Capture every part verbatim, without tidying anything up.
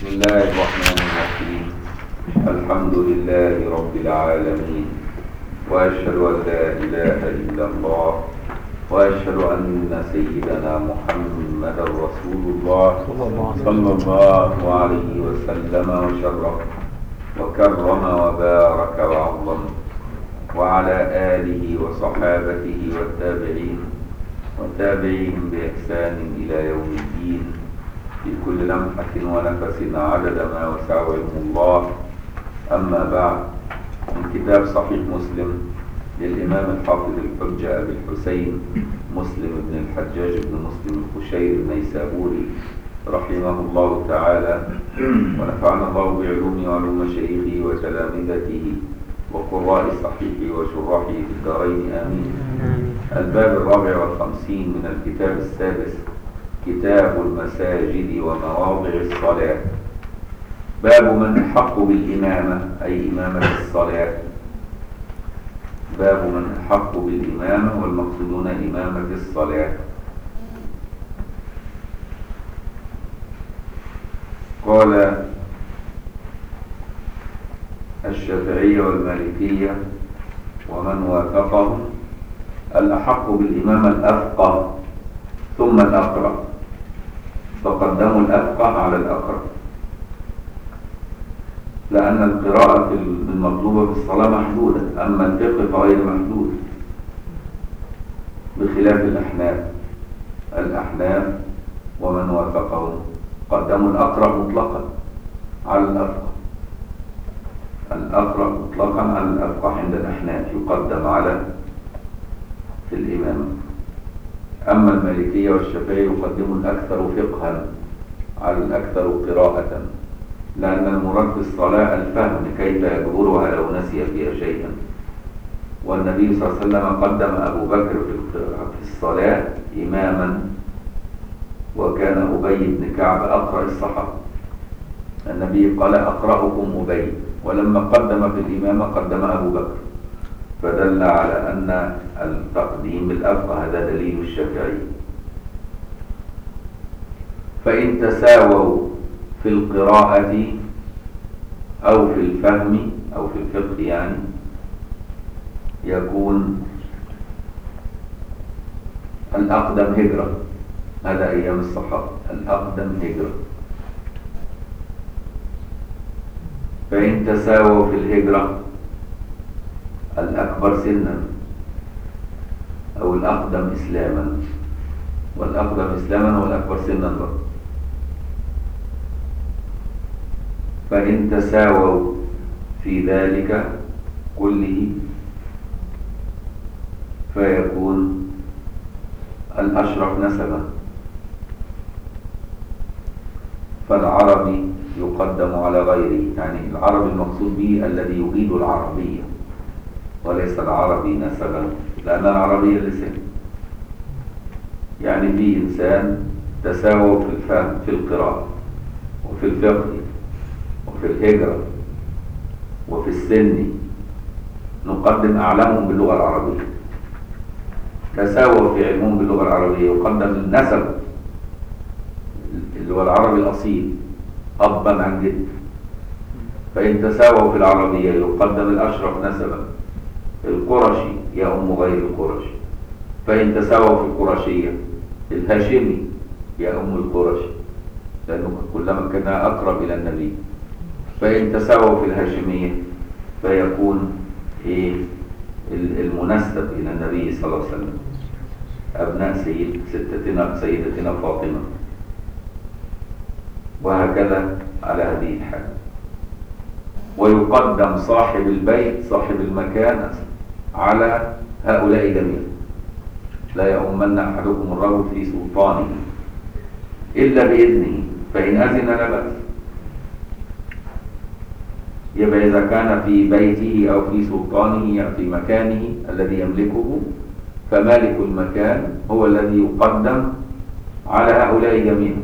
بسم الله الرحمن الرحيم. الحمد لله رب العالمين، وأشهد أن لا إله إلا الله، وأشهد أن سيدنا محمد رسول الله صلى الله عليه وسلم وشرف وكرم وبارك وعظم، وعلى آله وصحابته والتابعين وتابعيهم بإحسان إلى يوم الدين، في كل لمحة ونفس عدد ما وسع علم الله. أما بعد، من كتاب صحيح مسلم للإمام الحافظ الحجة أبي الحسين مسلم بن الحجاج بن مسلم القشيري النيسابوري رحمه الله تعالى، ونفعنا الله بعلومه وعلوم شيخه وتلامذته وقراء صحيحه وشراحه في الدارين آمين. الباب الرابع والخمسين من الكتاب السادس، كتاب المساجد ومواضع الصلاة. باب من أحق بالإمامة، أي إمامة الصلاة. باب من أحق بالإمامة، والمقصودون إمامة الصلاة. قال الشافعية والمالكية ومن وافقهم: الأحق بالإمامة الأفقه ثم الأقرأ، فقدموا الأفقه على الأقرأ، لأن القراءة المطلوبة في الصلاة محدودة، أما الفقه فغير محدود، بخلاف الأحناف. الأحناف ومن وافقهم قدموا الأقرأ مطلقا على الأفقه. الأقرأ مطلقا على الأفقه عند الأحناف يقدم على في الإمامة. أما المالكية والشافعية يقدموا الأكثر فقها على الأكثر قراءة، لأن المراد في الصلاة الفهم كيف يجبرها لو نسي فيها شيئا. والنبي صلى الله عليه وسلم قدم أبو بكر في الصلاة إماما، وكان أبي بن كعب أقرأ الصحابة. النبي قال: أقرأكم أبي، ولما قدم في الإمامة قدم أبو بكر، فدل على أن التقديم بالأفقه هذا دليل الشافعي. فإن تساووا في القراءة أو في الفهم أو في الفقه يعني، يكون الأقدم هجرة. هذا أيام الصحابة، الأقدم هجرة. فإن تساووا في الهجرة، الأكبر سنا أو الأقدم إسلاما، والأقدم إسلاما والأكبر سنا برضه. فإن تساووا في ذلك كله، فيكون الأشرف نسبا، فالعربي يقدم على غيره. يعني العربي المقصود به الذي يجيد العربية، وليس العربي نسبا، لأن العربية لسان. يعني في إنسان تساووا في الفهم في القراءة وفي الفقه وفي الهجرة وفي السن، نقدم أعلمهم باللغة العربية. تساووا في علمهم باللغة العربية، يقدم النسب اللي هو العربي الأصيل أبا عن جد. فإن تساووا في العربية يقدم الأشرف نسبا، القرشي يؤم غير القرشي. فإن تساووا في القرشية، الهاشمي يؤم القرشي، لأنه كلما كان أقرب إلى النبي. فإن تساووا في الهاشمية، فيكون إيه المنسب إلى النبي صلى الله عليه وسلم، أبناء سيد ستتنا سيدتنا فاطمة، وهكذا على هذه الحال. ويقدم صاحب البيت صاحب المكان على هؤلاء جميعا. لا يؤمن أحدكم الرجل في سلطانه إلا بإذنه، فإن أذن لا بأس. يبقى إذا كان في بيته أو في سلطانه في مكانه الذي يملكه، فمالك المكان هو الذي يقدم على هؤلاء جميعا،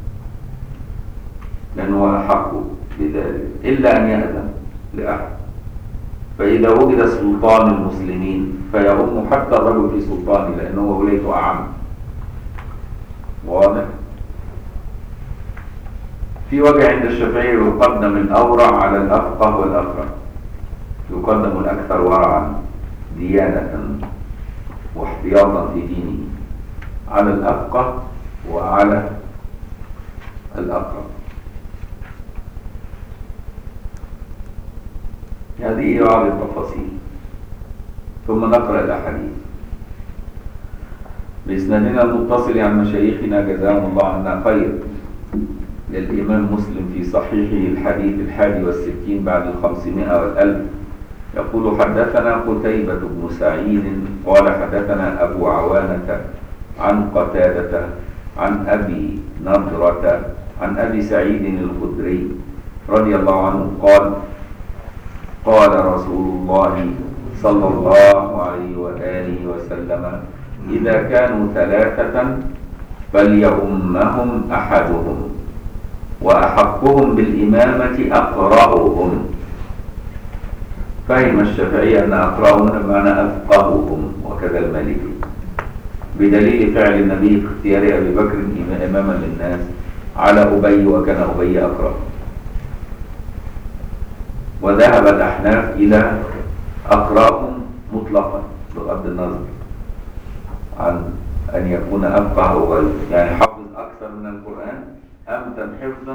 لأنه أحق بذلك، إلا أن يأذن لأحد. فإذا وجد سلطان المسلمين فيؤم حتى الرجل في سلطانه، لأنه ولايته أعم. واضح؟ في وجه عند الشافعي يقدم الأورع على الأفقه والأقرأ، يقدم الأكثر ورعا ديانة واحتياطا في دينه على الأفقه وعلى الأقرأ. هذه بعض التفاصيل. ثم نقرأ الأحاديث بإسنادنا المتصل عن مشايخنا جزاهم الله عنا خير. للإمام مسلم في صحيحه الحديث الحادي والستين بعد الخمسمائة والألف يقول: حدثنا قتيبة بن سعيد قال حدثنا أبو عوانة عن قتادة عن أبي نضرة عن أبي سعيد الخدري رضي الله عنه قال: قال رسول الله صلى الله عليه وآله وسلم: إذا كانوا ثلاثة فليؤمهم أحدهم وأحقهم بالإمامة أقرأهم. فهم الشافعي أن أقرأهم بمعنى أفقههم، وكذا المالكي، بدليل فعل النبي في اختيار أبي بكر إماما للناس على أبي، وكان أبي أقرأ. وذهب الأحناف إلى أقرأهم مطلقا بغض النظر عن أن يكون أفقه أو غيره، يعني حفظ أكثر من القرآن أمتن حفظا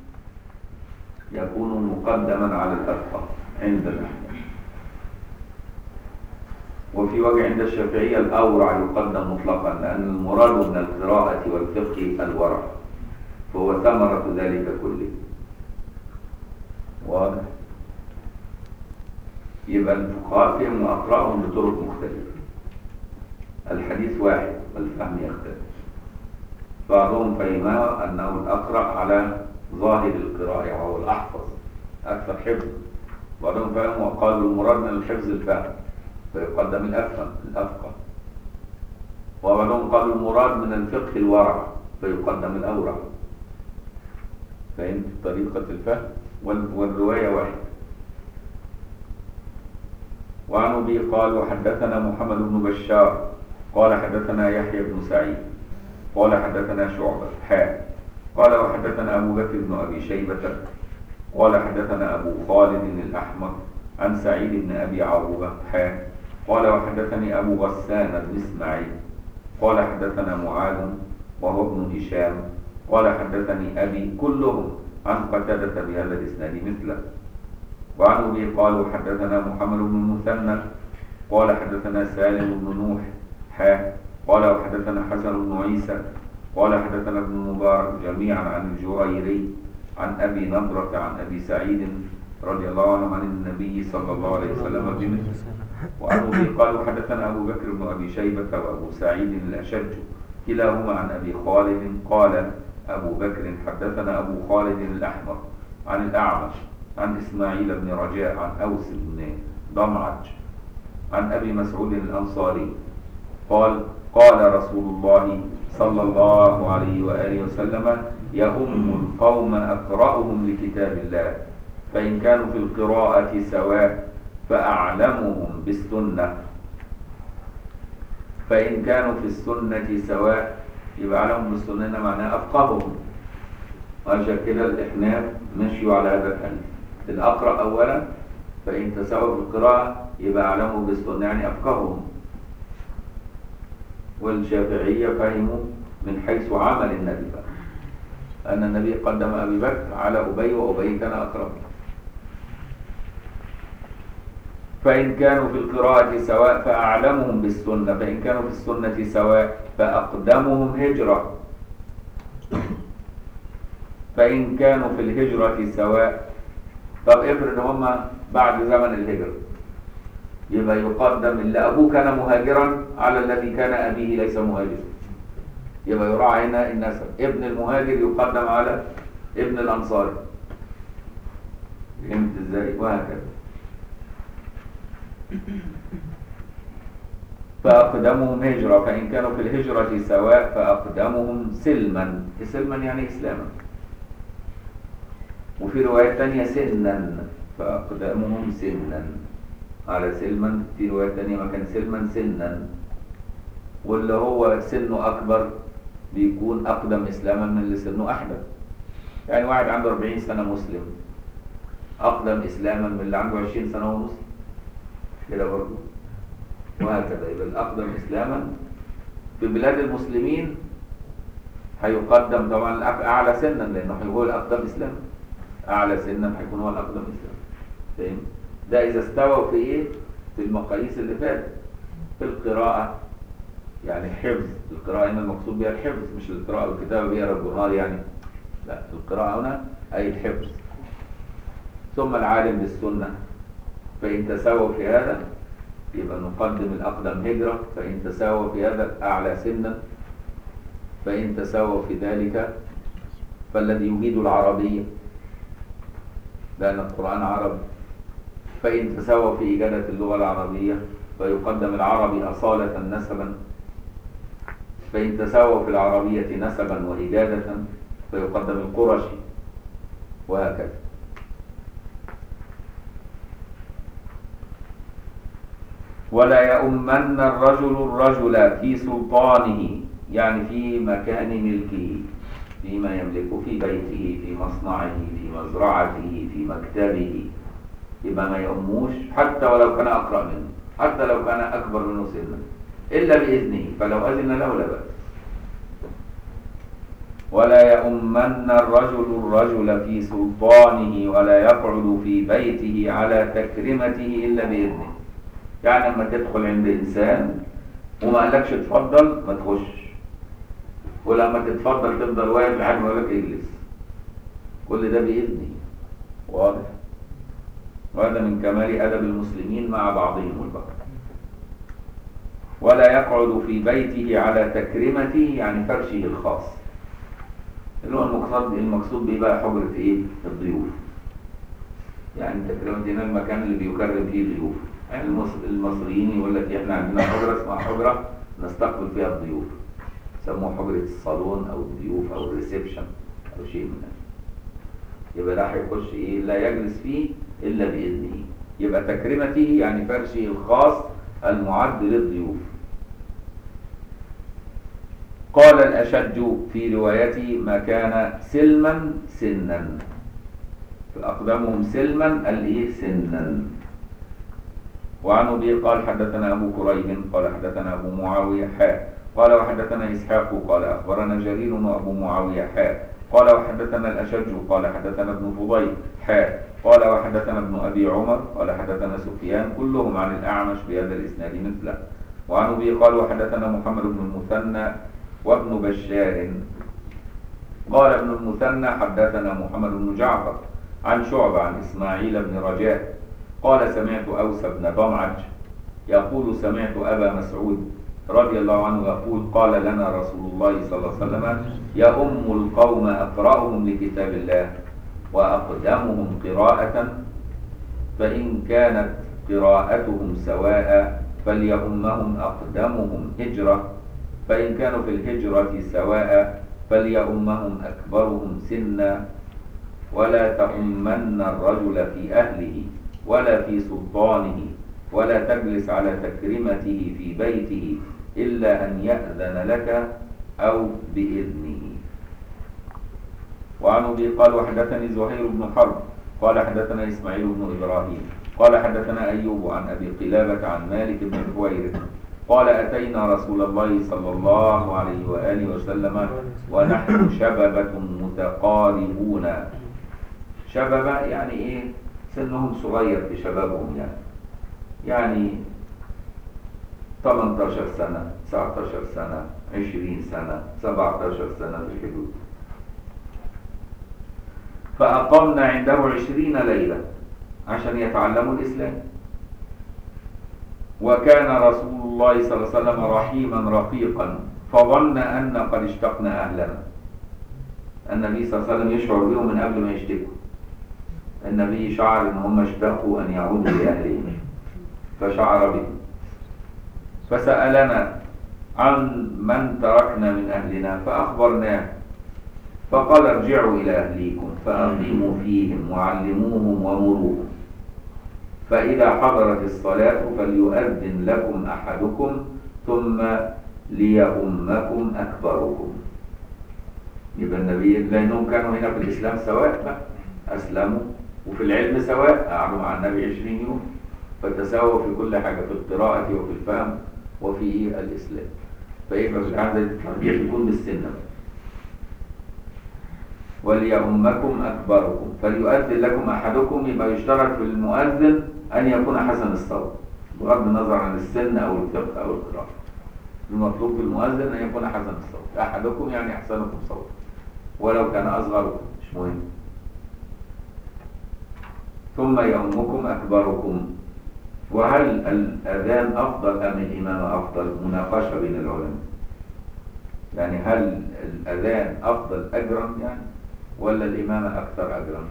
يكون مقدما على الأفقه عند الأحناف. وفي وجه عند الشافعية الأورع يقدم مطلقا، لأن المراد من القراءة والفقه الورع، فهو ثمرة ذلك كله. واضح؟ يبقى الفقهاء فيهم وأقرأهم بطرق مختلفة، الحديث واحد والفهم يختلف. بعضهم فهمها أنه الأقرأ على ظاهر القراءة وهو الأحفظ أكثر حفظ، بعضهم فهم وقالوا المراد من الحفظ الفهم فيقدم الأفهم الأفقه، وبعضهم قالوا المراد من الفقه الورع فيقدم الأورع. فهمت طريقة الفهم؟ والرواية واحد. وعن أبي قال: وحدثنا محمد بن بشار قال حدثنا يحيى بن سعيد قال حدثنا شعبة حاء قال وحدثنا أبو بكر بن أبي شيبة قال حدثنا أبو خالد الأحمر عن سعيد بن أبي عروبة حاء قال وحدثني أبو غسان بن إسماعيل قال حدثنا معاذ وهو ابن هشام قال حدثني أبي، كلهم عن قتادة بهذا الإسناد مثله. وعن أبي قالوا حدثنا محمد بن المثنى قال حدثنا سالم بن نوح حاء قال وحدثنا حسن بن عيسى قال حدثنا ابن المبارك جميعا عن الجريري عن أبي نضرة عن أبي سعيد رضي الله عنه عن النبي صلى الله عليه وسلم بمثله. وعن أبي قالوا حدثنا أبو بكر بن أبي شيبة وأبو سعيد الأشج كلاهما عن أبي خالد قال أبو بكر حدثنا أبو خالد الأحمر عن الأعمش عن إسماعيل بن رجاء عن أوس بن ضمعج عن أبي مسعود الأنصاري قال: قال رسول الله صلى الله عليه وآله وسلم: يهم القوم أقرأهم لكتاب الله، فإن كانوا في القراءة سواء فأعلمهم بالسنة، فإن كانوا في السنة سواء يبقى أعلمهم بالسنة معناه أفقههم. وعشان كده الإحناف مشيوا على هذا الحل، الأقرأ أولا، فإن تساووا في القراءة يبقى أعلمهم بالسنة يعني أفقههم. والشافعية فهموا من حيث عمل النبي بقى، أن النبي قدم أبي بكر على أبي وأبي كان أقرب. فإن كانوا في القراءة سواء فأعلمهم بالسنة، فإن كانوا في السنة سواء فأقدمهم هجرة، فإن كانوا في الهجرة سواء. طب افرض هم بعد زمن الهجرة، يبقى يقدم اللي أبوه كان مهاجرا على الذي كان أبيه ليس مهاجرا، يبقى يراعى هنا النسب، ابن المهاجر يقدم على ابن الأنصاري. فهمت ازاي؟ وهكذا. فأقدمهم هجرة، فإن كانوا في الهجرة سواء فأقدمهم سلما، سلما يعني إسلاما. وفي رواية تانية سنا، فأقدمهم سنا على سلما. في رواية تانية مكان سلما سنا، واللي هو سنه أكبر بيكون أقدم إسلاما من اللي سنه أحدث. يعني واحد عنده أربعين سنة مسلم أقدم إسلاما من اللي عنده عشرين سنة ومسلم كده برضه، وهكذا. يبقى الأقدم إسلاما في بلاد المسلمين هيقدم طبعا أعلى سنا، لأنه هو الأقدم إسلاما، أعلى سنا هيكون هو الأقدم إسلاما. فاهم؟ ده إذا استوى في إيه؟ في المقاييس اللي فاتت. في القراءة يعني حفظ القراءة هنا المقصود بها الحفظ، مش القراءة والكتابة بيقرا الجهار يعني، لا، القراءة هنا أي الحفظ. ثم العالم بالسنة، فإن تساووا في هذا يبقى نقدم الأقدم هجرة، فإن تساووا في هذا أعلى سنا، فإن تساووا في ذلك فالذي يجيد العربية لأن القرآن عربي، فإن تساووا في إجادة اللغة العربية فيقدم العربي أصالة نسبا، فإن تساووا في العربية نسبا وإجادة فيقدم القرشي، وهكذا. ولا يؤمن الرجل الرجل في سلطانه، يعني في مكان ملكه، فيما يملكه، في بيته، في مصنعه، في مزرعته، في مكتبه، يبقى ما يؤموش حتى ولو كان أقرأ منه، حتى لو كان أكبر منه سنا، إلا بإذنه، فلو أذن له لا بأس. ولا يؤمن الرجل الرجل في سلطانه ولا يقعد في بيته على تكريمته إلا بإذنه. يعني لما تدخل عند إنسان وما قالكش اتفضل ما تخش، ولما تتفضل تفضل واقف لحد ما يقولك اجلس، كل ده بإذنه. واضح؟ وهذا من كمال أدب المسلمين مع بعضهم البعض. ولا يقعد في بيته على تكريمته، يعني فرشه الخاص، اللي هو المقصود المقصود بيه بقى حجرة ايه؟ الضيوف. يعني تكريمة هنا المكان اللي بيكرم فيه الضيوف. يعني المصريين يقول لك احنا عندنا حجرة اسمها حجرة نستقبل فيها الضيوف، سموه حجرة الصالون او الضيوف او الريسبشن او شيء من هذا. يبقى ده هيخش ايه؟ لا يجلس فيه الا باذنه. يبقى تكريمته يعني فرشه الخاص المعد للضيوف. قال الأشج في روايته ما كان سلما سنا، فأقدمهم سلما الإيه؟ سنا. وعن أبي قال حدثنا أبو كريب قال حدثنا أبو معاوية حاء قال وحدثنا إسحاق قال أخبرنا جرير وأبو معاوية حاء قال وحدثنا الأشج قال حدثنا ابن فضيل حاء قال وحدثنا ابن أبي عمر قال حدثنا سفيان كلهم عن الأعمش بهذا الإسناد مثله. وعن أبي قال وحدثنا محمد بن المثنى وابن بشار قال ابن المثنى حدثنا محمد بن جعفر عن شعبة عن إسماعيل بن رجاء قال سمعت أوس بن ضمعج يقول سمعت أبا مسعود رضي الله عنه يقول قال لنا رسول الله صلى الله عليه وسلم يؤم القوم أقرأهم لكتاب الله وأقدمهم قراءة، فإن كانت قراءتهم سواء فليؤمهم أقدمهم هجرة، فإن كانوا في الهجرة سواء فليؤمهم أكبرهم سنا، ولا تؤمن الرجل في أهله ولا في سلطانه ولا تجلس على تكريمته في بيته إلا أن يأذن لك أو بإذنه. وعن أبي قال وحدثني زهير بن حرب قال حدثنا إسماعيل بن إبراهيم قال حدثنا أيوب عن أبي قلابة عن مالك بن الحويرث قال أتينا رسول الله صلى الله عليه وآله وسلم ونحن شببة متقاربون. شببة يعني إيه؟ سنهم صغير في شبابهم، يعني يعني ثمانية عشر سنة، تسعة عشر سنة، عشرين سنة، سبعة عشر سنة في الحدود. فأقمنا عنده عشرين ليلة عشان يتعلموا الإسلام. وكان رسول الله صلى الله عليه وسلم رحيما رقيقا فظن أن قد اشتقنا أهلنا. النبي صلى الله عليه وسلم يشعر بهم من قبل ما يشتكوا. النبي شعر ان هم اشتاقوا ان يعودوا لاهلهم فشعر بهم، فسألنا عن من تركنا من اهلنا فاخبرناه، فقال ارجعوا الى اهليكم فاقيموا فيهم وعلموهم ومروهم، فاذا حضرت الصلاة فليؤذن لكم احدكم ثم ليؤمكم اكبركم. يبقى النبي لأنهم كانوا هنا في الإسلام سواء بقى، أسلموا وفي العلم سواء، قعدوا مع النبي عشرين يوم، فتساووا في كل حاجة، في القراءة وفي الفهم وفي الإسلام. فيبقى في هذا الترجيح يكون بالسنة بقى. وليؤمكم أكبركم فليؤذن لكم أحدكم، يبقى يشترط في المؤذن أن يكون حسن الصوت بغض النظر عن السن أو الفقه أو القراءة. المطلوب في المؤذن أن يكون حسن الصوت، أحدكم يعني أحسنكم صوتا ولو كان أصغركم مش مهم. ثم يؤمكم أكبركم. وهل الأذان أفضل أم الإمام أفضل؟ مناقشة بين العلماء، يعني هل الأذان أفضل أجرا يعني ولا الإمامة أكثر أجرا؟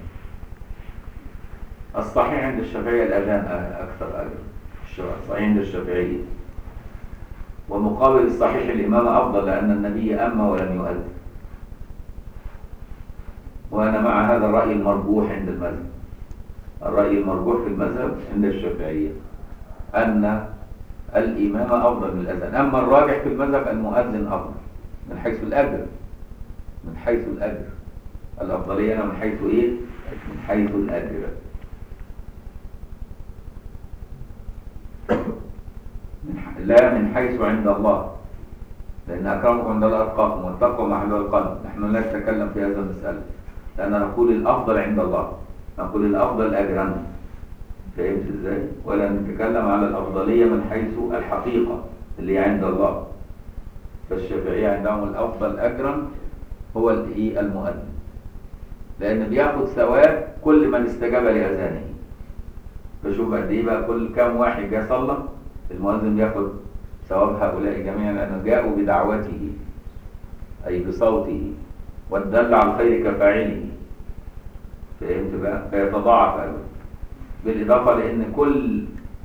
الصحيح عند الشافعية الأذان أكثر أجرا، الصحيح عند الشافعية، ومقابل الصحيح الإمامة أفضل لأن النبي أما ولم يؤذن. وأنا مع هذا الرأي المرجوح عند المذهب. الرأي المرجوح في المذهب عند الشافعية أن الإمامة أفضل من الأذان، أما الراجح في المذهب المؤذن أفضل من حيث الأجر، من حيث الأجر الأفضلية أنا من حيث إيه؟ من حيث الأجر، من ح... لا من حيث عند الله، لأن أكرمكم عند الله أتقاكم والتقوى محل القلب. نحن لا نتكلم في هذا المسألة، لأن نقول الأفضل عند الله، نقول الأفضل أجرا، فهمت إزاي؟ ولا نتكلم على الأفضلية من حيث الحقيقة اللي عند الله. فالشافعية عندهم الأفضل أجرا هو المؤذن، لأن بياخد ثواب كل من استجاب لأذانه. فشوف قد إيه بقى، كل كام واحد جاء صلى المؤذن بياخد ثواب هؤلاء جميعا، لأنه جاءوا بدعوته أي بصوته، والدل على الخير كفاعله، فهمت بقى؟ فيتضاعف أجره، بالإضافة لأن كل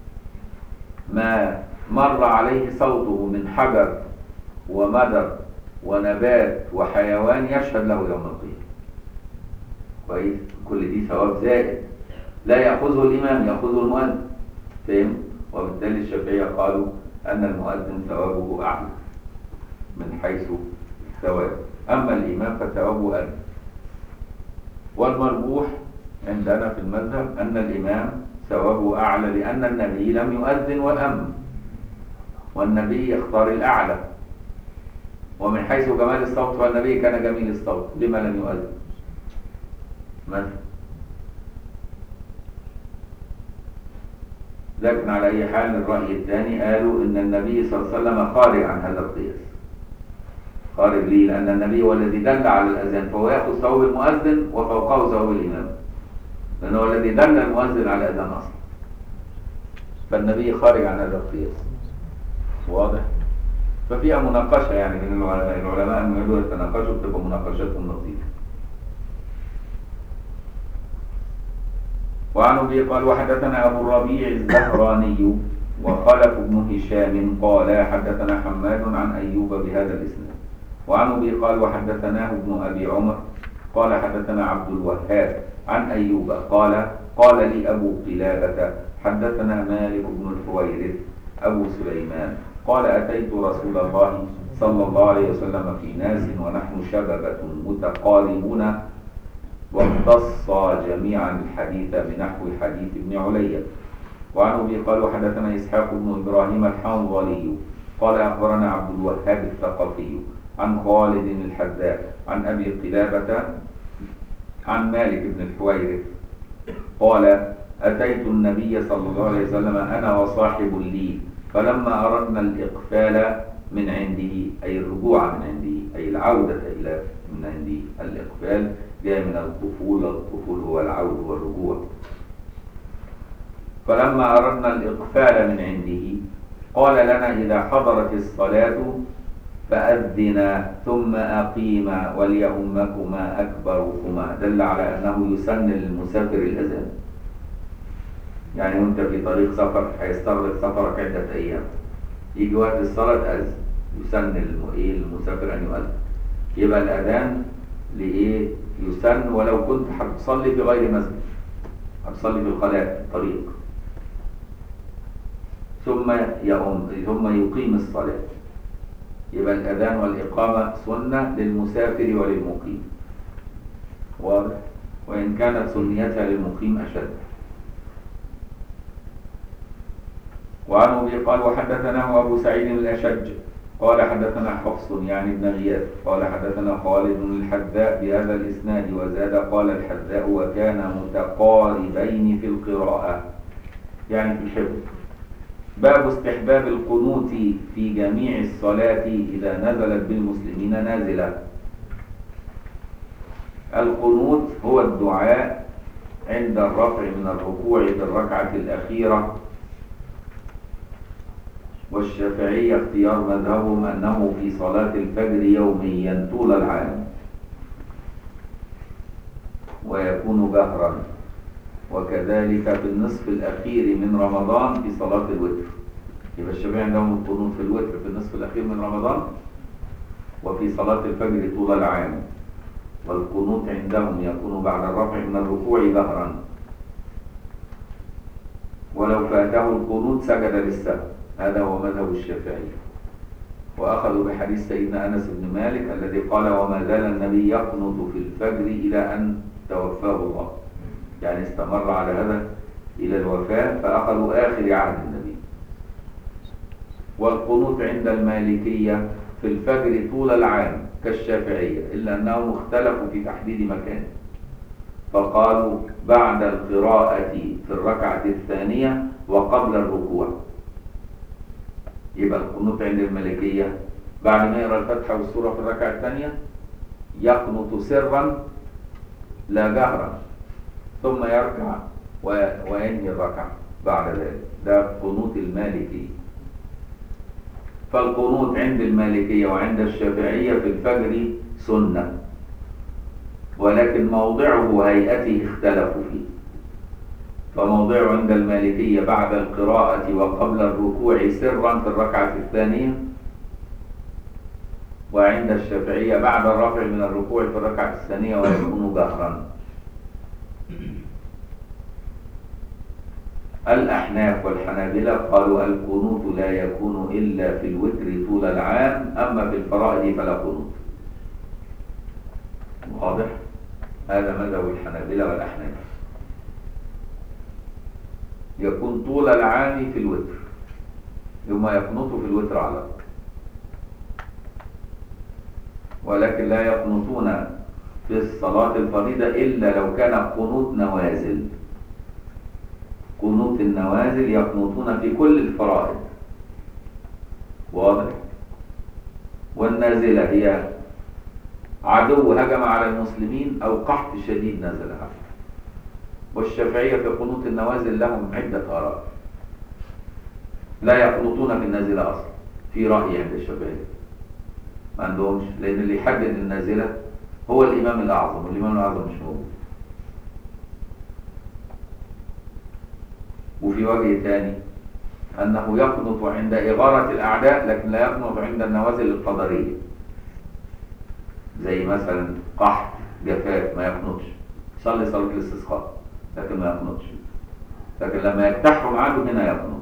ما مر عليه صوته من حجر ومدر ونبات وحيوان يشهد له يوم القيامة. كويس؟ كل دي ثواب زائد لا يأخذه الإمام، يأخذه المؤذن، فهم؟ وبالتالي الشافعية قالوا أن المؤذن ثوابه أعلى من حيث الثواب، أما الإمام فثوابه أقل. والمرجوح عندنا في المذهب أن الإمام ثوابه أعلى، لأن النبي لم يؤذن والأم، والنبي يختار الأعلى. ومن حيث جمال الصوت فالنبي كان جميل الصوت، لما لم يؤذن مثلا؟ لكن على أي حال الرأي الثاني قالوا إن النبي صلى الله عليه وسلم خارج عن هذا القياس. خارج ليه؟ لأن النبي هو الذي دل على الأذان، فهو يأخذ ثواب المؤذن وفوقه ثواب الإمام، لأنه هو الذي دل المؤذن على الأذان أصلا. فالنبي خارج عن هذا القياس، واضح؟ ففيها مناقشة يعني بين العلماء، العلماء المعيدون يتناقشوا، بتبقى مناقشتهم لطيفة. وعن أبي قال وحدثنا أبو الربيع الزهراني وخلف بن هشام قال حدثنا حماد عن أيوب بهذا الإسناد. وعن أبي قال وحدثناه ابن أبي عمر قال حدثنا عبد الوهاب عن أيوب قال قال لي أبو قلابة حدثنا مالك بن الحويرث أبو سليمان قال أتيت رسول الله صلى الله عليه وسلم في ناس ونحن شببة متقاربون واختص جميعا الحديث بنحو حديث ابن علية. وعن أبي قال وحدثنا إسحاق بن إبراهيم الحنظلي قال أخبرنا عبد الوهاب الثقفي عن خالد الحذاء عن أبي قلابة عن مالك بن الحويرث قال أتيت النبي صلى الله عليه وسلم أنا وصاحب لي فلما أردنا الإقفال من عنده أي الرجوع من عنده أي العودة إلى من عنده. الإقفال جاء من القفول، القفول هو العود والرجوع. فلما أردنا الإقفال من عنده قال لنا إذا حضرت الصلاة فأذنا ثم أقيما وليؤمكما أكبركما، دل على أنه يسن للمسافر الأذان. يعني وانت في طريق سفر هيستغرق سفرك عدة أيام، يجي وقت الصلاة أذن، يسن للمسافر أن يؤذن. يبقى الأذان لإيه؟ يسن ولو كنت هتصلي في غير مسجد، هتصلي في الخلاء في الطريق، ثم يقوم ثم يقيم الصلاة. يبقى الأذان والإقامة سنة للمسافر وللمقيم، واضح؟ وإن كانت سنيتها للمقيم أشد. وعن أبي قال وحدثناه أبو سعيد الأشج قال حدثنا حفص يعني ابن غياث قال حدثنا خالد الحذاء بهذا الإسناد وزاد قال الحذاء وكان متقاربين في القراءة يعني في الحفظ. باب استحباب القنوت في جميع الصلاة إذا نزلت بالمسلمين نازلة. القنوت هو الدعاء عند الرفع من الركوع في الركعة الأخيرة، والشافعية اختيار مذهبهم أنه في صلاة الفجر يوميا طول العام ويكون جهرا، وكذلك في النصف الأخير من رمضان في صلاة الوتر. يبقى الشافعية عندهم القنوت في الوتر في النصف الأخير من رمضان وفي صلاة الفجر طول العام، والقنوت عندهم يكون بعد الرفع من الركوع جهرا، ولو فاته القنوت سجد للسهو. هذا هو مذهب الشافعي. وأخذوا بحديث سيدنا أنس بن مالك الذي قال وما زال النبي يقنط في الفجر إلى أن توفاه الله، يعني استمر على هذا إلى الوفاة، فأخذوا آخر عهد النبي. والقنوت عند المالكية في الفجر طول العام كالشافعية، إلا أنهم اختلفوا في تحديد مكانه، فقالوا بعد القراءة في الركعة الثانية وقبل الركوع. يبقى القنوت عند المالكية بعد ما يقرأ الفاتحة والسورة في الركعة الثانية يقنط سرا لا جهرا، ثم يركع وينهي الركعة بعد ذلك. ده قنوت المالكي. فالقنوت عند المالكية وعند الشافعية في الفجر سنة، ولكن موضعه وهيئته اختلفوا فيه. فموضعه عند المالكية بعد القراءة وقبل الركوع سرا في الركعة الثانية، وعند الشافعية بعد الرفع من الركوع في الركعة الثانية ويكون جهرا. الأحناف والحنابلة قالوا القنوت لا يكون إلا في الوتر طول العام، أما في الفرائض فلا قنوت. واضح؟ هذا مذهب الحنابلة والأحناف، يكون طول العام في الوتر، ثم يقنطوا في الوتر على طول، ولكن لا يقنطون في الصلاة الفريضة إلا لو كان قنوت نوازل. قنوت النوازل يقنطون في كل الفرائض، واضح؟ والنازلة هي عدو هجم على المسلمين أو قحط شديد نزل عليه. والشافعية في قنوت النوازل لهم عدة آراء، لا يقنطون في النازلة أصلا، في رأي عند الشافعية ما عندهمش، لأن اللي يحدد النازلة هو الإمام الأعظم، والإمام الأعظم مش موجود. وفي وجه ثاني أنه يقنط عند إغارة الأعداء، لكن لا يقنط عند النوازل القدرية، زي مثلا قحط جفاف ما يقنطش، صلي صلاة الاستسقاء لكن ما يقنطش، لكن لما يجتاحوا معاده هنا يقنط.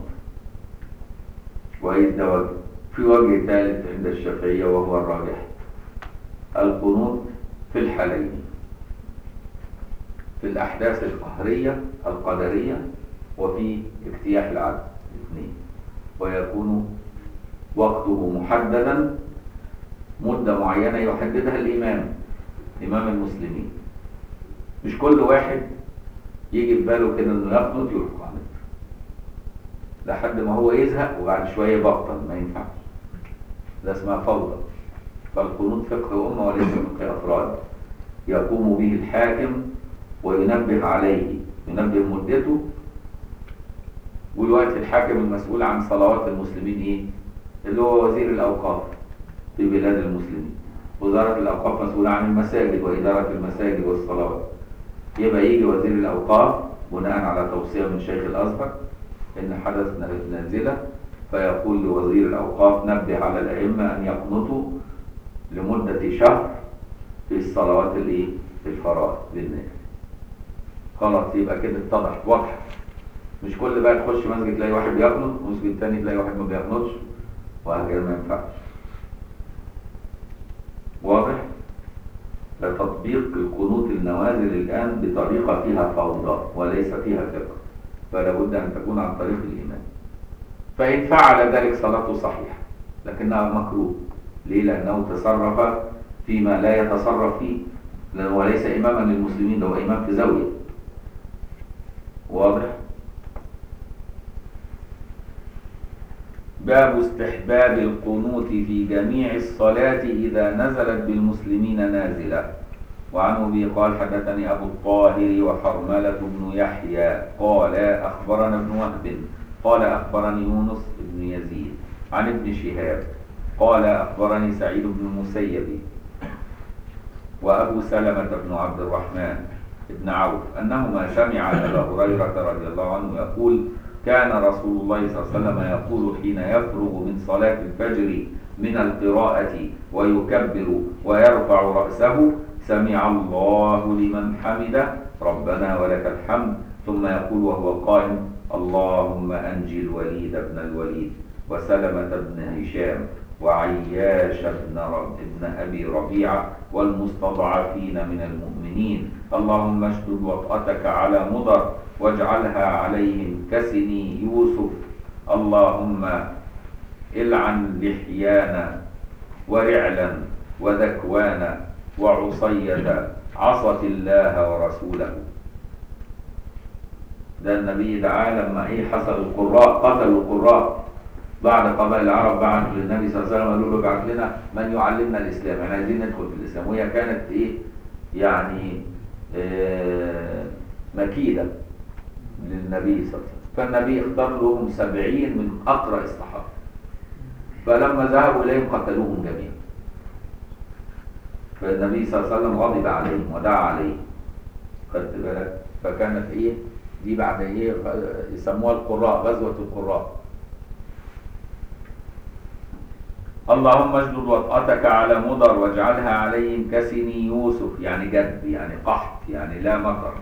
وإذ ده وجه. في وجه ثالث عند الشافعية وهو الراجح، القنوت في الحالين، في الأحداث القهرية القدرية وفي اجتياح العدل الاثنين، ويكون وقته محددا، مدة معينة يحددها الإمام إمام المسلمين، مش كل واحد يجي في باله كده انه يقنط يروح قانط لحد ما هو يزهق وبعد شوية يبطل، ما ينفعش، ده اسمها فوضى. فالقنوت فقه أمة وليس فقه أفراد، يقوم به الحاكم وينبه عليه، ينبه مدته. والوقت الحاكم المسؤول عن صلوات المسلمين ايه؟ اللي هو وزير الأوقاف في بلاد المسلمين. وزارة الأوقاف مسؤولة عن المساجد وإدارة المساجد والصلوات. يبقى يجي وزير الأوقاف بناء على توصية من شيخ الأزهر إن حدث نازلة، فيقول لوزير الأوقاف نبه على الأئمة أن يقنطوا لمدة شهر في الصلوات الايه؟ الفرائض للناس. خلاص يبقى كده اتضح واضح. مش كل بقى تخش مسجد تلاقي واحد بيقنط ومسجد تاني تلاقي واحد ما بيقنطش، وهكذا ما ينفعش. واضح؟ فتطبيق قنوت النوازل الآن بطريقة فيها فوضى وليس فيها فقه، فلا بد أن تكون عن طريق الإمام. فإن فعل ذلك صلاته صحيحة، لكنها مكروه. ليه؟ لأنه تصرف فيما لا يتصرف فيه، لأنه ليس إماما للمسلمين، ده هو إمام في زاوية. واضح؟ باب استحباب القنوت في جميع الصلاة إذا نزلت بالمسلمين نازلة. وعن أبي قال حدثني أبو الطاهر وحرملة بن يحيى قال أخبرنا ابن وهب قال أخبرني يونس بن يزيد عن ابن شهاب قال أخبرني سعيد بن المسيب وأبو سلمة بن عبد الرحمن بن عوف أنهما سمع أبا هريرة رضي الله عنه يقول كان رسول الله صلى الله عليه وسلم يقول حين يفرغ من صلاة الفجر من القراءة ويكبر ويرفع رأسه سمع الله لمن حمده ربنا ولك الحمد، ثم يقول وهو قائم اللهم أنجي الوليد بن الوليد وسلمة بن هشام وعياش بن, رب بن أبي ربيعة والمستضعفين من المؤمنين، اللهم اشدد وطأتك على مضر واجعلها عليهم كسني يوسف، اللهم العن لحيانا ورعلا وذكوانا وعصية عصت الله ورسوله. ده النبي دعاه لما ايه حصل القراء قتلوا القراء بعد قبائل العرب، بعثوا للنبي صلى الله عليه وسلم قالوا له ابعث لنا من يعلمنا الاسلام، احنا عايزين ندخل في الاسلام، وهي كانت ايه يعني آه مكيده للنبي صلى الله عليه وسلم. فالنبي اختار لهم سبعين من اقرأ الصحابه، فلما ذهبوا اليهم قتلوهم جميعا. فالنبي صلى الله عليه وسلم غضب عليهم ودعا عليهم، خدت بالك؟ فكانت ايه دي بعد ايه يسموها القراء، غزوه القراء. اللهم اشدد وطأتك على مضر واجعلها عليهم كسني يوسف، يعني جد يعني قحط يعني لا مطر.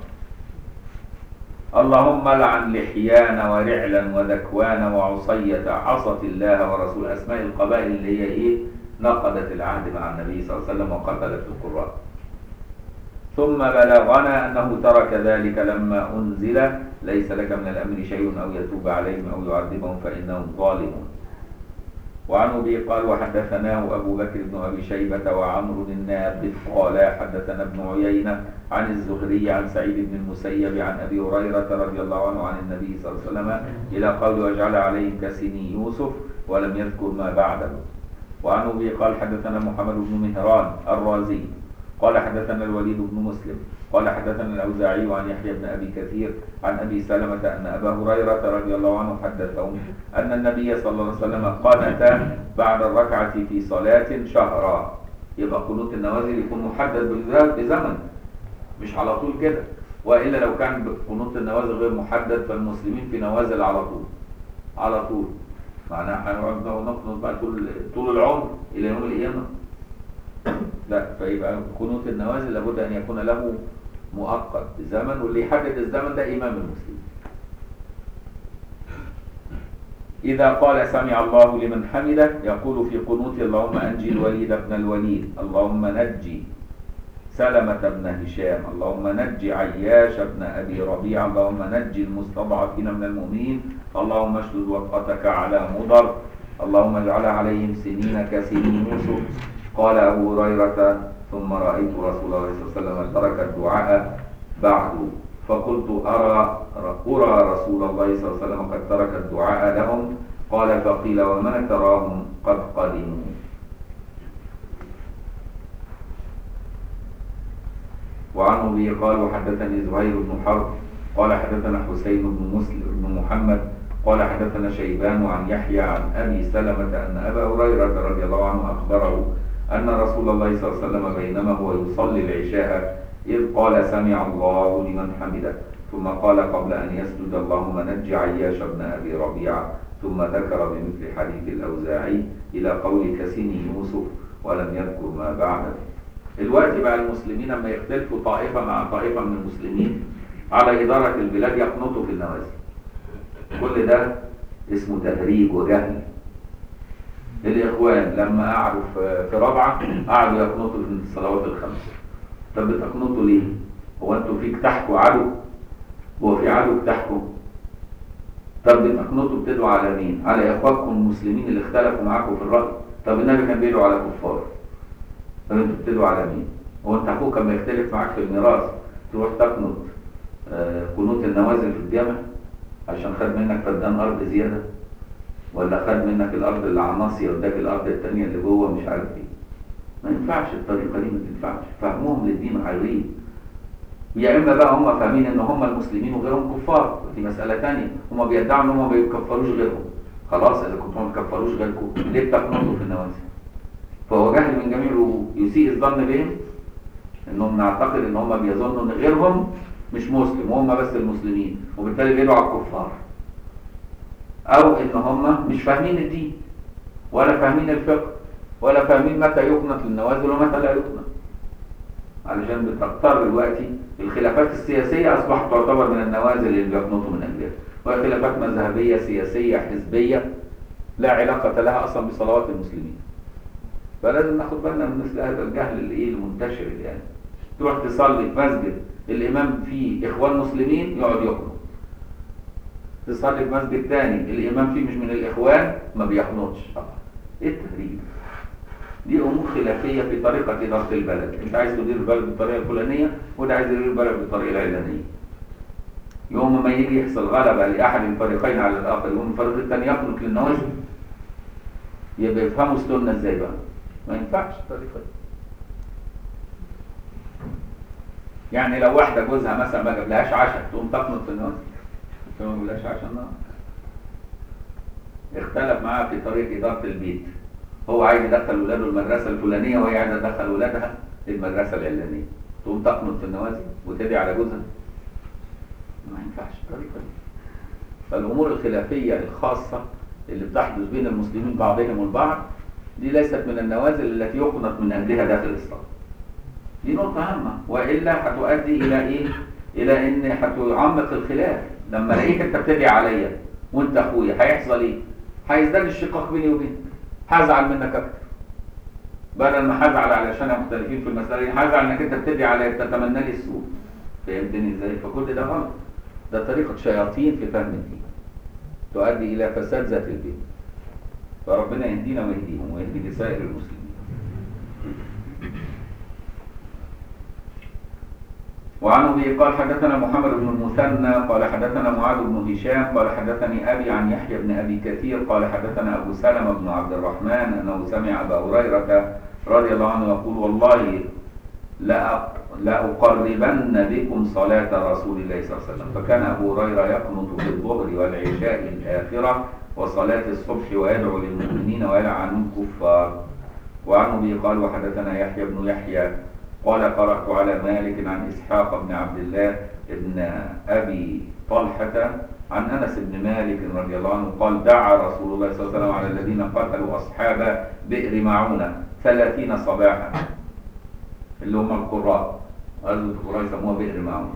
اللهم لعن لحيان ورعلا وذكوان وعصية عصت الله ورسوله، اسماء القبائل اللي هي ايه نقضت العهد مع النبي صلى الله عليه وسلم وقتلت القراء. ثم بلغنا أنه ترك ذلك لما أنزل ليس لك من الأمر شيء أو يتوب عليهم أو يعذبهم فإنهم ظالمون. وعن أبي قال وحدثناه أبو بكر بن أبي شيبة وعمرو النابغ قال حدثنا ابن عيينة عن الزهري عن سعيد بن المسيب عن أبي هريرة رضي الله عنه عن النبي صلى الله عليه وسلم إلى قول وجعل عليهم كسني يوسف ولم يذكر ما بعده. وعن أبي قال حدثنا محمد بن مهران الرازي قال حدثنا الوليد بن مسلم قال حدثنا الأوزاعي عن يحيى بن أبي كثير عن أبي سلمة أن أبا هريرة رضي الله عنه حدثهم أن النبي صلى الله عليه وسلم قنت بعد الركعة في صلاة شهرا. يبقى قنوت النوازل يكون محدد بزمن، مش على طول كده، وإلا لو كان قنوت النوازل غير محدد فالمسلمين في نوازل على طول على طول، معناها هنقعد نقنط بقى طول طول العمر إلى يوم القيامة. لا، فيبقى قنوت النوازل لابد أن يكون له مؤقت بزمن، واللي يحدد الزمن ده إمام المسلمين. إذا قال سمع الله لمن حمده يقول في قنوت اللهم أنجي الوليد بن الوليد، اللهم نجي سلمة بن هشام، اللهم نجي عياش بن أبي ربيعة، اللهم نجي المستضعفين من المؤمنين، اللهم اشدد وطأتك على مضر، اللهم اجعل عليهم سنين كسنين يوسف. قال أبو هريرة ثم رأيت رسول الله صلى الله عليه وسلم ترك الدعاء بعد، فقلت أرى أرى رسول الله صلى الله عليه وسلم قد ترك الدعاء لهم، قال فقيل وما تراهم قد قدموا. وعن أبي قال وحدثني زهير بن حرب قال حدثنا حسين بن مسلم بن محمد قال حدثنا شيبان عن يحيى عن أبي سلمة أن أبا هريرة رضي الله عنه أخبره أن رسول الله صلى الله عليه وسلم بينما هو يصلي العشاء إذ قال سمع الله لمن حمده، ثم قال قبل أن يسجد اللهم نجي عياش بن أبي ربيعة، ثم ذكر بمثل حديث الأوزاعي إلى قول كسني يوسف ولم يذكر ما بعده. الوقت بقى المسلمين لما يختلفوا طائفة مع طائفة من المسلمين على إدارة البلاد يقنطوا في النوازل، كل ده اسمه تهريج وجهل. الإخوان لما قعدوا في في رابعة قعدوا يقنطوا في الصلوات الخمس. طب بتقنطوا ليه؟ هو أنتوا في اجتحكوا عدو؟ هو في عدو اجتحكوا؟ طب بتقنطوا بتدعوا على مين؟ على إخوانكم المسلمين اللي اختلفوا معاكم في الرأي. طب النبي كان بيدعو على كفار. طب أنتوا بتدعوا على مين؟ هو أنت أخوك لما يختلف معاك في الميراث تروح تقنط آه قنوت النوازل في الجامع عشان خد منك فدان أرض زيادة؟ ولا خد منك الارض اللي على الناصيه واداك الارض الثانيه اللي جوه مش عارف ايه؟ ما ينفعش الطريقه دي، ما تنفعش. فهمهم للدين غريب. يا اما بقى هم فاهمين ان هم المسلمين وغيرهم كفار، ودي مساله ثانيه. هم بيدعوا ان هم ما بيكفروش غيرهم. خلاص اذا كنتم ما بتكفروش غيركم ليه بتقنطوا في النوازل؟ فهو جهل من جميع يسيء الظن بهم انهم نعتقد ان هم بيظنوا ان غيرهم مش مسلم وهم بس المسلمين، وبالتالي بيدعوا على الكفار. او ان هم مش فاهمين الدين ولا فاهمين الفقه ولا فاهمين متى يقنط للنوازل ومتى لا يقنط. علشان بتضطر دلوقتي الخلافات السياسيه اصبحت تعتبر من النوازل اللي بيقنطوا من اجلها، وهي خلافات مذهبيه سياسيه حزبيه لا علاقه لها اصلا بصلوات المسلمين. فلازم ناخد بالنا من مثل هذا الجهل اللي ايه المنتشر. يعني تروح تصلي في مسجد الامام فيه اخوان مسلمين يقعد يقنط، تصلي في مسجد تاني الامام فيه مش من الاخوان ما بيقنطش. ايه التهريج؟ دي امور خلافيه في طريقه اداره البلد. انت عايز تدير البلد بالطريقه الفلانيه وده عايز يدير البلد بالطريقه العلانيه. يوم ما يجي يحصل غلبه لاحد الفريقين على الاخر يقوم الفريق الثاني يقنط للنوازل. يبقى يفهموا السنه ازاي بقى؟ ما ينفعش الطريقه دي. يعني لو واحده جوزها مثلا ما جابلهاش عشاء تقوم تقنط في النوازل؟ ما جابلهاش عشاء النهارده. اختلف معاها في طريقه اداره البيت. هو عايز يدخل ولاده المدرسه الفلانيه وهي عايزه تدخل ولادها المدرسه العلانيه. تقوم تقنط في النوازل وتدعي على جوزها؟ ما ينفعش الطريقه دي. فالامور الخلافيه الخاصه اللي بتحدث بين المسلمين بعضهم البعض دي ليست من النوازل التي يقنط من اجلها داخل الاسلام. دي نقطه هامه، والا هتؤدي الى ايه؟ الى ان هتعمق الخلاف. لما الاقيك انت بتدعي عليا وانت اخويا هيحصل ايه؟ هيزداد الشقاق بيني وبينك. هزعل منك اكتر. بدل ما هزعل علشان مختلفين في المساله دي هزعل انك انت بتدعي عليا بتتمنى لي السوء. فهمتني ازاي؟ فكل ده غلط. ده طريقه شياطين في فهم الدين تؤدي الى فساد ذات البيت. فربنا يهدينا ويهديهم ويهدي لسائر المسلمين. وعن ابي قال حدثنا محمد بن المثنى قال حدثنا معاذ بن هشام قال حدثني ابي عن يحيى بن ابي كثير قال حدثنا ابو سلمة بن عبد الرحمن انه سمع ابا هريره رضي الله عنه يقول والله لاقربن بكم صلاه رسول الله صلى الله عليه وسلم. فكان ابو هريره يقنط في الظهر والعشاء الاخره وصلاه الصبح ويدعو للمؤمنين ويلعن الكفار. وعن ابي قال وحدثنا يحيى بن يحيى قال قرأت على مالك عن إسحاق بن عبد الله بن أبي طلحة عن أنس بن مالك رضي الله عنه قال دعا رسول الله صلى الله عليه وسلم على الذين قتلوا أصحاب بئر معونة ثلاثين صباحا، اللي هم القراء، غزوة القراء يسموها بئر معونة.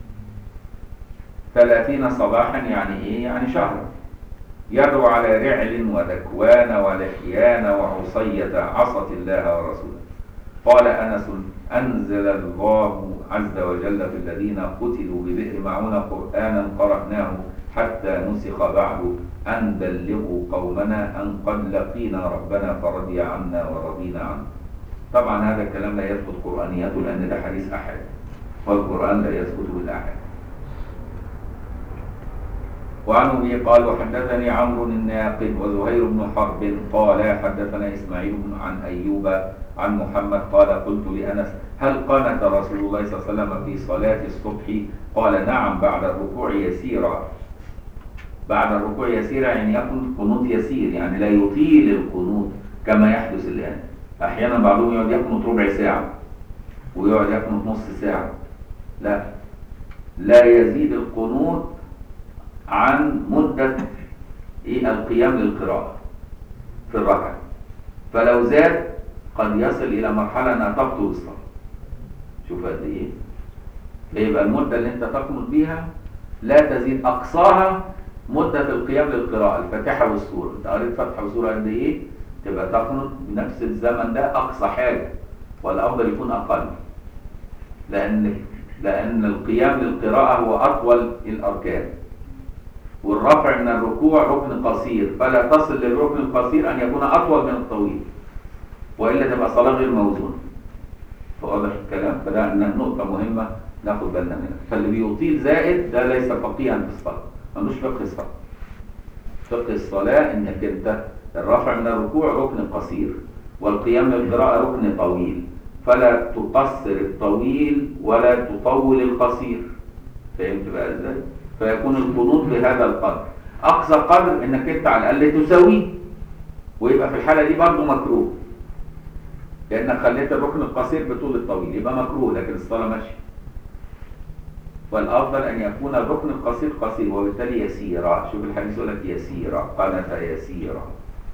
ثلاثين صباحا يعني إيه؟ يعني شهر. يدعو على رعل وذكوان ولحيان وعصية عصت الله ورسوله. قال أنس أنزل الله عز وجل في الذين قتلوا ببئر معونة قرآنا قرأناه حتى نسخ بعد أن بلغوا قومنا أن قد لقينا ربنا فرضي عنا ورضينا عنه. طبعا هذا الكلام لا يثبت قرآنيته لأن ده حديث أحد، والقرآن لا يثبت بالأحد. وعن أبي قال وحدثني عمرو الناقد وزهير بن حرب قال حدثنا إسماعيل عن أيوب عن محمد قال قلت لأنس هل قنت رسول الله صلى الله عليه وسلم في صلاة الصبح؟ قال نعم بعد الركوع يسيرا. بعد الركوع يسيرا يعني يكون قنوت يسير، يعني لا يطيل القنوت كما يحدث الآن. أحيانا بعضهم يقعد يقنط ربع ساعة ويقعد يقنط نص ساعة. لا لا يزيد القنوت عن مدة إيه القيام للقراءة في الركعة، فلو زاد قد يصل إلى مرحلة أنها تبطل الصلاة. شوف قد إيه؟ فيبقى المدة اللي أنت تقنط بيها لا تزيد أقصاها مدة القيام للقراءة، الفاتحة والسورة. أنت قريت فاتحة وسورة قد إيه؟ تبقى تقنط بنفس الزمن ده أقصى حاجة، والأفضل يكون أقل، لأن لأن القيام للقراءة هو أطول الأركان، والرفع من الركوع ركن قصير، فلا تصل للركن القصير أن يكون أطول من الطويل، وإلا تبقى صلاة غير موزونة. فواضح الكلام؟ فده نقطة مهمة ناخد بالنا منها. فاللي بيطيل زائد ده ليس فقيها في الصلاة، ملوش فقه الصلاة. فقه الصلاة إنك أنت الرفع من الركوع ركن قصير، والقيام للقراءة ركن طويل، فلا تقصر الطويل ولا تطول القصير. فهمت بقى ازاي؟ فيكون القنوط بهذا القدر، اقصى قدر انك انت على الاقل تساويه، ويبقى في الحاله دي برضه مكروه، لانك خليت الركن القصير بطول الطويل، يبقى مكروه، لكن الصلاه ماشيه. والافضل ان يكون الركن القصير قصير وبالتالي يسيرا. شوف الحديث يقول لك يسيرا، قنت يسيرا.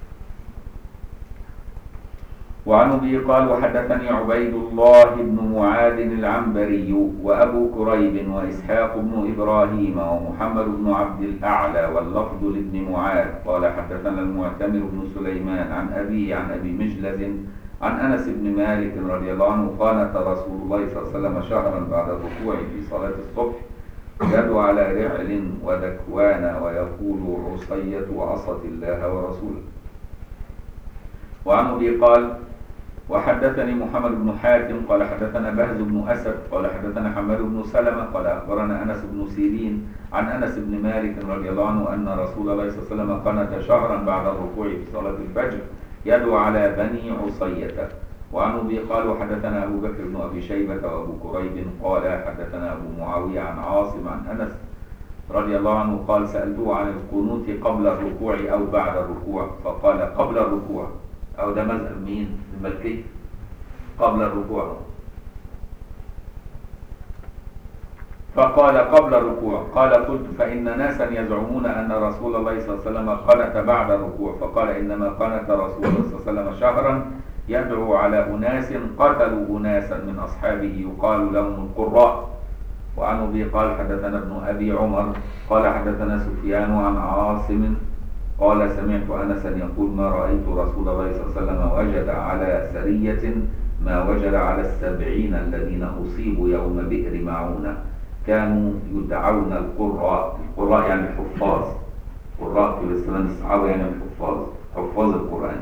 وعن ابي قال وحدثني عبيد الله بن معاذ العنبري وابو كريب واسحاق بن ابراهيم ومحمد بن عبد الاعلى واللفظ لابن معاذ قال حدثنا المعتمر بن سليمان عن ابي عن ابي مجلز عن انس بن مالك رضي الله عنه قال رسول الله صلى الله عليه وسلم شهرا بعد الركوع في صلاه الصبح يدعو على رعل وذكوان ويقول عصية وعصت الله ورسوله. وعن ابي قال وحدثني محمد بن حاتم قال حدثنا بهز بن أسد قال حدثنا حماد بن سلمة قال أخبرنا أنس بن سيرين عن أنس بن مالك رضي الله عنه أن رسول الله صلى الله عليه وسلم قنت شهرا بعد الركوع في صلاة الفجر يدعو على بني عصية. وعن أبي قال وحدثنا أبو بكر بن أبي شيبة وأبو كريب قال حدثنا أبو معاوية عن عاصم عن أنس رضي الله عنه قال سألته عن القنوت قبل الركوع أو بعد الركوع فقال قبل الركوع، أو ده مذهب مين؟ المالكي، قبل الركوع. فقال قبل الركوع قال قلت فإن ناسا يزعمون أن رسول الله صلى الله عليه وسلم قنت بعد الركوع فقال إنما قنت رسول الله صلى الله عليه وسلم شهرا يدعو على أناس قتلوا أناسا من أصحابه يقال لهم القراء. وعن أبي قال حدثنا ابن أبي عمر قال حدثنا سفيان عن عاصم قال سمعت أنسا يقول ما رأيت رسول الله صلى الله عليه وسلم وجد على سرية ما وجد على السبعين الذين أصيبوا يوم بئر معونة كانوا يدعون القراء. القراء يعني الحفاظ، قراء في الإسلام الصحابة يعني الحفاظ، حفاظ القرآن.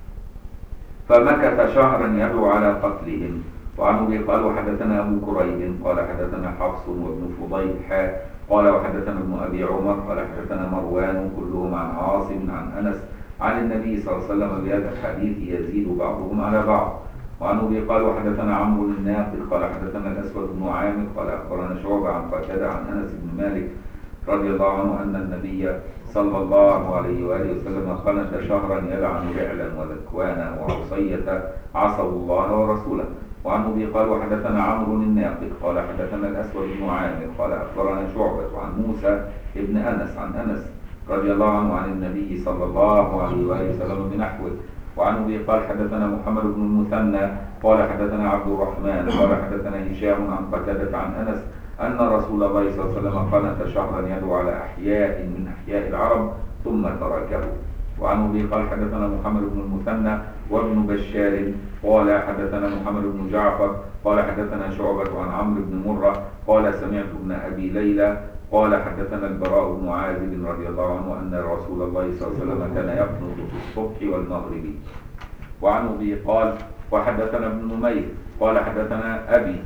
فمكث شهرا يدعو على قتلهم. وعن أبي قال وحدثنا أبو كريب قال حدثنا حفص وابن فضيل حاء قال وحدثنا ابن أبي عمر قال حدثنا مروان كلهم عن عاصم عن أنس عن النبي صلى الله عليه وسلم بهذا الحديث يزيد بعضهم على بعض. وعن أبي قال وحدثنا عمرو الناقد قال حدثنا الأسود بن عامر قال أخبرنا شعبة عن قتادة عن أنس بن مالك رضي الله عنه أن النبي صلى الله عليه وآله وسلم قنت شهرا يلعن رعلا وذكوانا وعصية عصوا الله ورسوله. وعن أبي قال وحدثنا عمرو الناقد قال حدثنا الأسود بن عامر قال أخبرنا شعبة عن موسى ابن أنس عن أنس رضي الله عنه عن النبي صلى الله عليه وآله وسلم بنحوه. وعن أبي قال حدثنا محمد بن المثنى قال حدثنا عبد الرحمن قال حدثنا هشام عن قتادة عن أنس أن رسول الله صلى الله عليه وسلم قنت شهرا يدعو على أحياء من أحياء العرب ثم تركه. وعن أبي قال حدثنا محمد بن المثنى وابن بشار قال حدثنا محمد بن جعفر قال حدثنا شعبة عن عمرو بن مرة قال سمعت ابن أبي ليلى قال حدثنا البراء بن عازب رضي الله عنه أن رسول الله صلى الله عليه وسلم كان يقنط في الصبح والمغرب. وعن أبي قال وحدثنا ابن نمير قال حدثنا أبي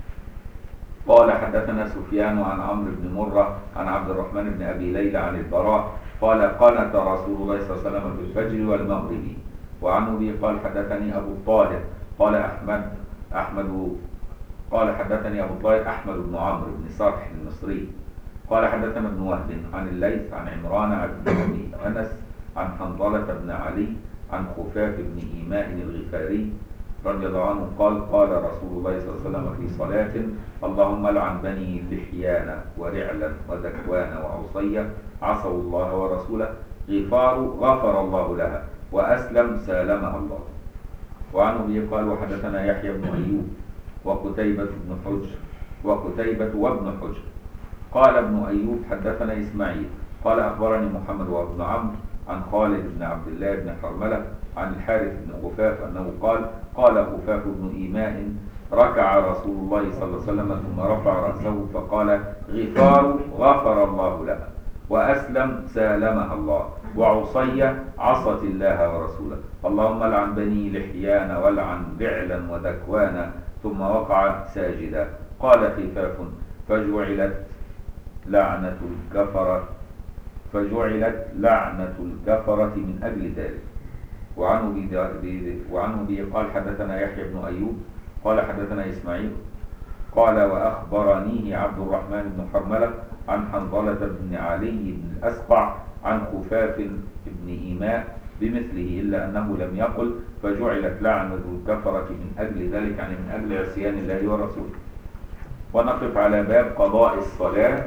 قال حدثنا سفيان عن عمرو بن مرة عن عبد الرحمن بن أبي ليلى عن البراء قال قنت رسول الله صلى الله عليه وسلم في الفجر والمغرب. وعن أبي قال حدثني أبو الطاهر قال أحمد أحمد قال حدثني أبو الطاهر أحمد بن عمرو بن صرح المصري قال حدثنا ابن وهب عن الليث عن عمران بن أبي أنس عن حنظلة بن علي عن خفاف بن إيماء الغفاري رضي الله عنه قال قال رسول الله صلى الله عليه وسلم في صلاة اللهم لعن بني لحيان ورعلا وذكوان وعصية عصوا الله ورسوله غفار غفر الله لها وأسلم سالمها الله. وعن أبي قال وحدثنا يحيى بن أيوب وقتيبة بن حجر وقتيبة وابن حجر قال ابن أيوب حدثنا إسماعيل قال أخبرني محمد وابن عمرو عن خالد بن عبد الله بن حرملة عن الحارث بن خفاف أنه قال قال خفاف بن إيماء ركع رسول الله صلى الله عليه وسلم ثم رفع رأسه فقال غفار غفر الله لها، وأسلم سالمها الله، وعصية عصت الله ورسوله، اللهم لعن بني لحيان ولعن بعلا وذكوانا، ثم وقع ساجدا. قال خفاف فجعلت لعنة الكفرة فجعلت لعنة الكفرة من أجل ذلك. وعنه وعنه به قال حدثنا يحيى بن أيوب قال حدثنا إسماعيل قال وأخبرنيه عبد الرحمن بن حرملة عن حنظلة بن علي بن الأسقع عن خفاف بن إيماء بمثله، إلا أنه لم يقل فجعلت لعنة الكفرة من أجل ذلك، يعني من أجل عصيان الله ورسوله. ونقف على باب قضاء الصلاة،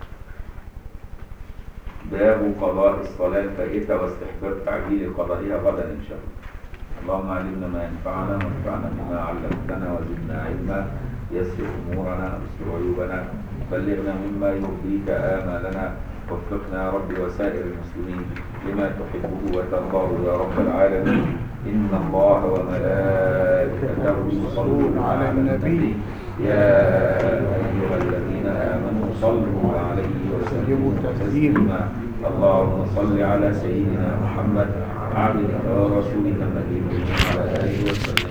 باب قضاء الصلاة الفائتة واستحباب تعجيل قضائها غدا إن شاء الله. اللهم علمنا ما ينفعنا وانفعنا بما علمتنا وزدنا علما، يسر أمورنا واستر عيوبنا، بلغنا مما يرضيك آمالنا، وفقنا يا رب وسائر المسلمين لما تحبه وترضاه يا رب العالمين. إن الله وملائكته يصلون على النبي يا أيها الذين آمنوا صلوا عليه وسلموا تسليما. اللهم صل على سيدنا محمد عبدك ورسولك النبي وعلى آله وسلم.